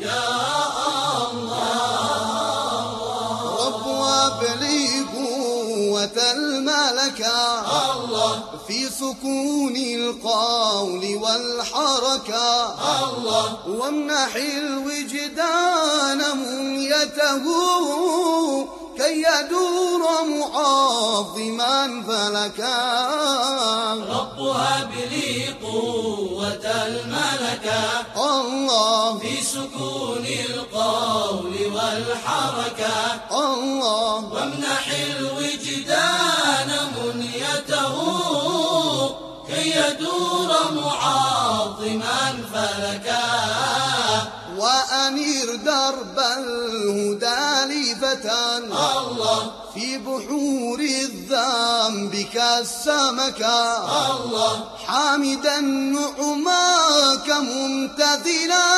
يا الله. رب هب لي قوة الملكة الله في سكون القول والحركة الله وامنح الوجدان منيته كي يدور معظما فلكا. رب هب لي قوة الملكة الله في سكون القول والحركة الله وامنح الوجدان منيته كي يدور معظما فلكا. وأنير درب الهدى لفتى الله في بحور الذنب كالسمكة الله حامدا نعماك ممتثلا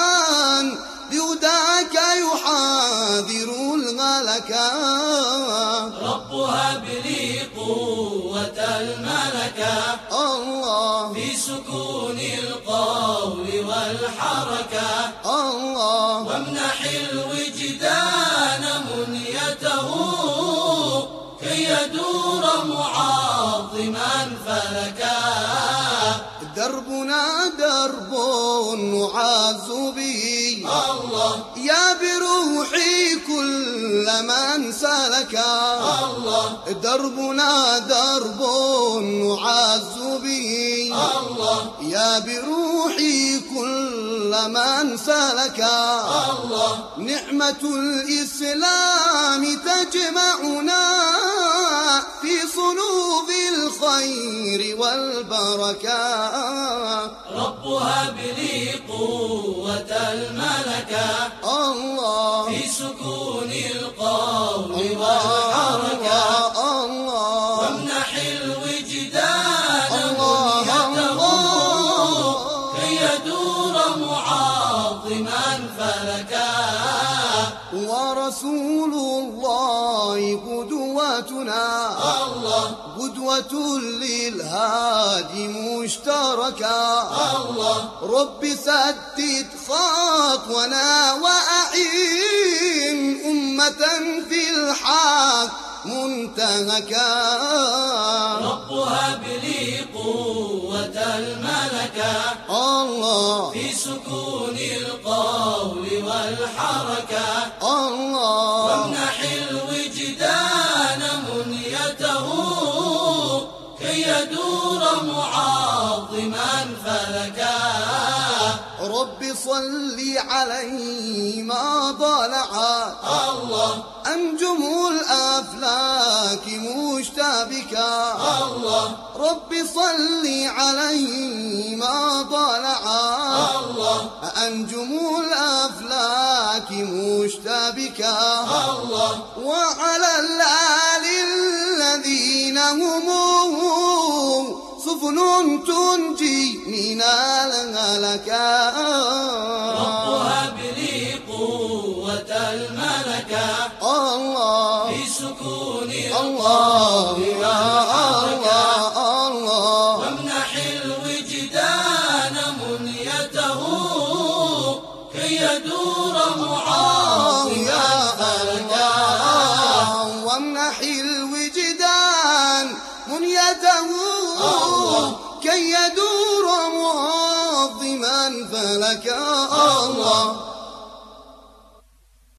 بهداك يحاذر الهلكا. رب هب لي قوة الملكة الله في سكون القول والحركة الله وامنح الوجدان منيته كي يدور معظما فلكا. دربنا درب نعاز به الله يا بروحي كل من سلكا. الله دربنا درب نعاز به الله يا بروحي كل من سلكا. الله نعمة الإسلام تجمعنا في صنوف الخير والبركات. رب هب لي قوة الملكة الله في سكون القول والحركة والحركة وامنح الوجدان منيته كي يدور معظما فلكا. ورسول الله قدوتنا الله قدوة للهادي مشتركة. الله رب سدد خطونا وأعين أمة في الحق منتهكا. رب هب لي قوة الملكة الله في سكون القول والحركة الله وامنح الوجدان منيته كي يدور معظما فلكا. رب صل عليه ما ضلعت الله أنجم الأفلاك مشتبكا. الله رب صل عليه ما ضلعت الله أنجم الأفلاك مشتبكا. الله وعلى الآل الذين هم سفن تنجي من الهلكا. رب هب لي قوة الملكة الله في سكون الله القول يا والحركة الله وامنح الوجدان منيته كي يدور معظما فلكا. وامنح الوجدان منيته كي يدور معظما فلكا. الله